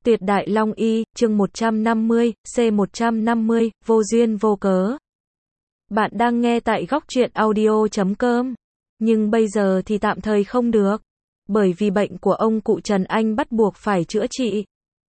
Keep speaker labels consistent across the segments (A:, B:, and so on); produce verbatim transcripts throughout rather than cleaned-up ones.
A: Tuyệt đại long y, chương một trăm năm mươi, C một trăm năm mươi, vô duyên vô cớ. Bạn đang nghe tại góc truyện audio chấm com. Nhưng bây giờ thì tạm thời không được. Bởi vì bệnh của ông cụ Trần Anh bắt buộc phải chữa trị.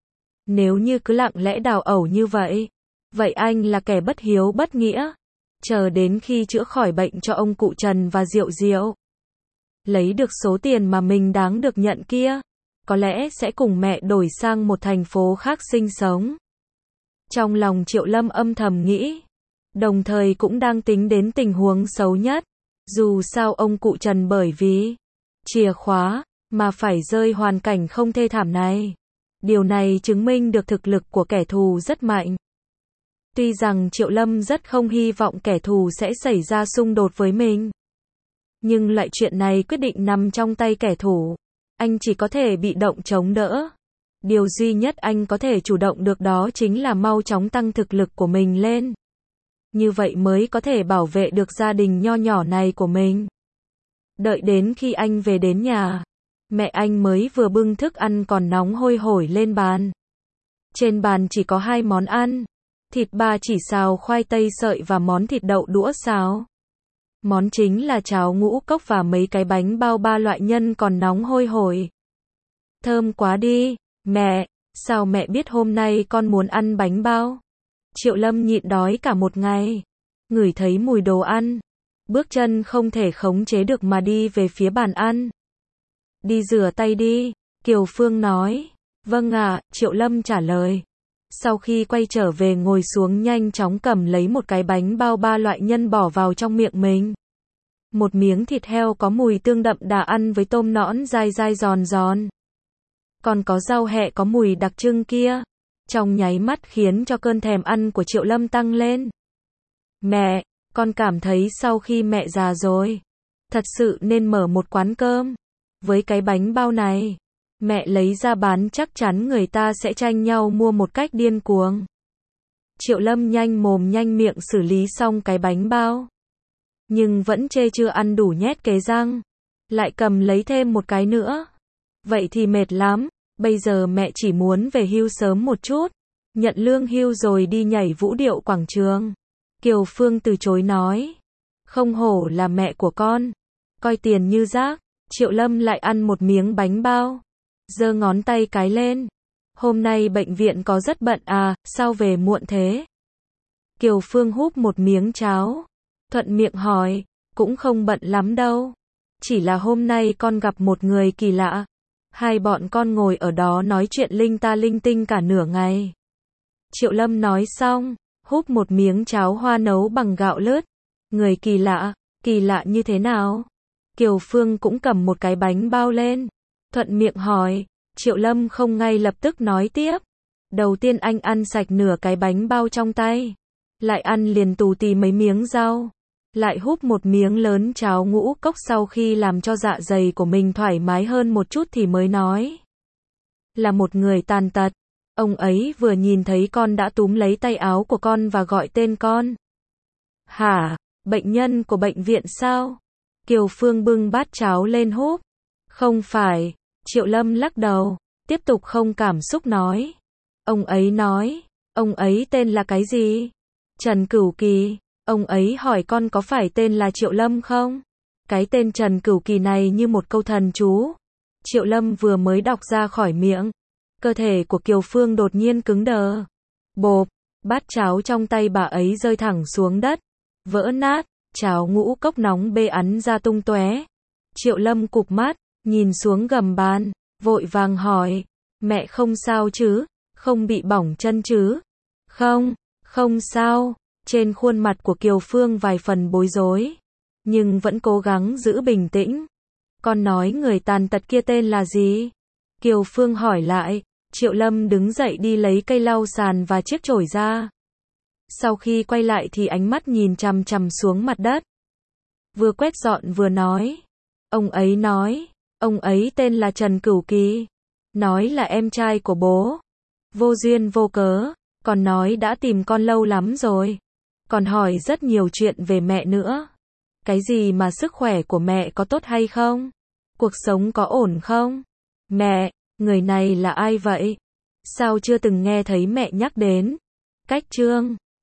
A: Nếu như cứ lặng lẽ đào ẩu như vậy, vậy anh là kẻ bất hiếu bất nghĩa. Chờ đến khi chữa khỏi bệnh cho ông cụ Trần và Diệu Diệu, lấy được số tiền mà mình đáng được nhận kia, có lẽ sẽ cùng mẹ đổi sang một thành phố khác sinh sống. Trong lòng Triệu Lâm âm thầm nghĩ, đồng thời cũng đang tính đến tình huống xấu nhất. Dù sao ông cụ Trần bởi vì chìa khóa mà phải rơi hoàn cảnh không thê thảm này. Điều này chứng minh được thực lực của kẻ thù rất mạnh. Tuy rằng Triệu Lâm rất không hy vọng kẻ thù sẽ xảy ra xung đột với mình, nhưng loại chuyện này quyết định nằm trong tay kẻ thù. Anh chỉ có thể bị động chống đỡ. Điều duy nhất anh có thể chủ động được đó chính là mau chóng tăng thực lực của mình lên. Như vậy mới có thể bảo vệ được gia đình nho nhỏ này của mình. Đợi đến khi anh về đến nhà, mẹ anh mới vừa bưng thức ăn còn nóng hôi hổi lên bàn. Trên bàn chỉ có hai món ăn, thịt ba chỉ xào khoai tây sợi và món thịt đậu đũa xào. Món chính là cháo ngũ cốc và mấy cái bánh bao ba loại nhân còn nóng hôi hổi. Thơm quá đi, mẹ, sao mẹ biết hôm nay con muốn ăn bánh bao? Triệu Lâm nhịn đói cả một ngày, ngửi thấy mùi đồ ăn, bước chân không thể khống chế được mà đi về phía bàn ăn. Đi rửa tay đi, Kiều Phương nói. Vâng ạ, Triệu Lâm trả lời. Sau khi quay trở về ngồi xuống nhanh chóng cầm lấy một cái bánh bao ba loại nhân bỏ vào trong miệng mình. Một miếng thịt heo có mùi tương đậm đà ăn với tôm nõn dai dai giòn giòn. Còn có rau hẹ có mùi đặc trưng kia. Trong nháy mắt khiến cho cơn thèm ăn của Triệu Lâm tăng lên. Mẹ, con cảm thấy sau khi mẹ già rồi, thật sự nên mở một quán cơm. Với cái bánh bao này, mẹ lấy ra bán chắc chắn người ta sẽ tranh nhau mua một cách điên cuồng. Triệu Lâm nhanh mồm nhanh miệng xử lý xong cái bánh bao, nhưng vẫn chê chưa ăn đủ nhét kế răng, lại cầm lấy thêm một cái nữa. Vậy thì mệt lắm, bây giờ mẹ chỉ muốn về hưu sớm một chút, nhận lương hưu rồi đi nhảy vũ điệu quảng trường. Kiều Phương từ chối nói, không hổ là mẹ của con, coi tiền như rác. Triệu Lâm lại ăn một miếng bánh bao, giơ ngón tay cái lên. Hôm nay bệnh viện có rất bận à, sao về muộn thế? Kiều Phương húp một miếng cháo, thuận miệng hỏi, cũng không bận lắm đâu. Chỉ là hôm nay con gặp một người kỳ lạ. Hai bọn con ngồi ở đó nói chuyện linh ta linh tinh cả nửa ngày. Triệu Lâm nói xong, húp một miếng cháo hoa nấu bằng gạo lứt. Người kỳ lạ, kỳ lạ như thế nào? Kiều Phương cũng cầm một cái bánh bao lên, thuận miệng hỏi. Triệu Lâm không ngay lập tức nói tiếp. Đầu tiên anh ăn sạch nửa cái bánh bao trong tay, lại ăn liền tù tì mấy miếng rau, lại húp một miếng lớn cháo ngũ cốc. Sau khi làm cho dạ dày của mình thoải mái hơn một chút thì mới nói, là một người tàn tật. Ông ấy vừa nhìn thấy con đã túm lấy tay áo của con và gọi tên con. Hả, bệnh nhân của bệnh viện sao? Kiều Phương bưng bát cháo lên húp. Không phải. Triệu Lâm lắc đầu, tiếp tục không cảm xúc nói. Ông ấy nói, ông ấy tên là cái gì? Trần Cửu Kỳ. Ông ấy hỏi con có phải tên là Triệu Lâm không? Cái tên Trần Cửu Kỳ này như một câu thần chú. Triệu Lâm vừa mới đọc ra khỏi miệng, cơ thể của Kiều Phương đột nhiên cứng đờ. Bộp, bát cháo trong tay bà ấy rơi thẳng xuống đất, vỡ nát, cháo ngũ cốc nóng bê ắn ra tung tóe. Triệu Lâm cụp mắt, nhìn xuống gầm bàn, vội vàng hỏi, mẹ không sao chứ, không bị bỏng chân chứ? Không, không sao. Trên khuôn mặt của Kiều Phương vài phần bối rối, nhưng vẫn cố gắng giữ bình tĩnh. Con nói người tàn tật kia tên là gì? Kiều Phương hỏi lại. Triệu Lâm đứng dậy đi lấy cây lau sàn và chiếc chổi ra. Sau khi quay lại thì ánh mắt nhìn chằm chằm xuống mặt đất, vừa quét dọn vừa nói. Ông ấy nói, ông ấy tên là Trần Cửu Kỳ, nói là em trai của bố. Vô duyên vô cớ, còn nói đã tìm con lâu lắm rồi, còn hỏi rất nhiều chuyện về mẹ nữa. Cái gì mà sức khỏe của mẹ có tốt hay không? Cuộc sống có ổn không? Mẹ, người này là ai vậy? Sao chưa từng nghe thấy mẹ nhắc đến? Cách chương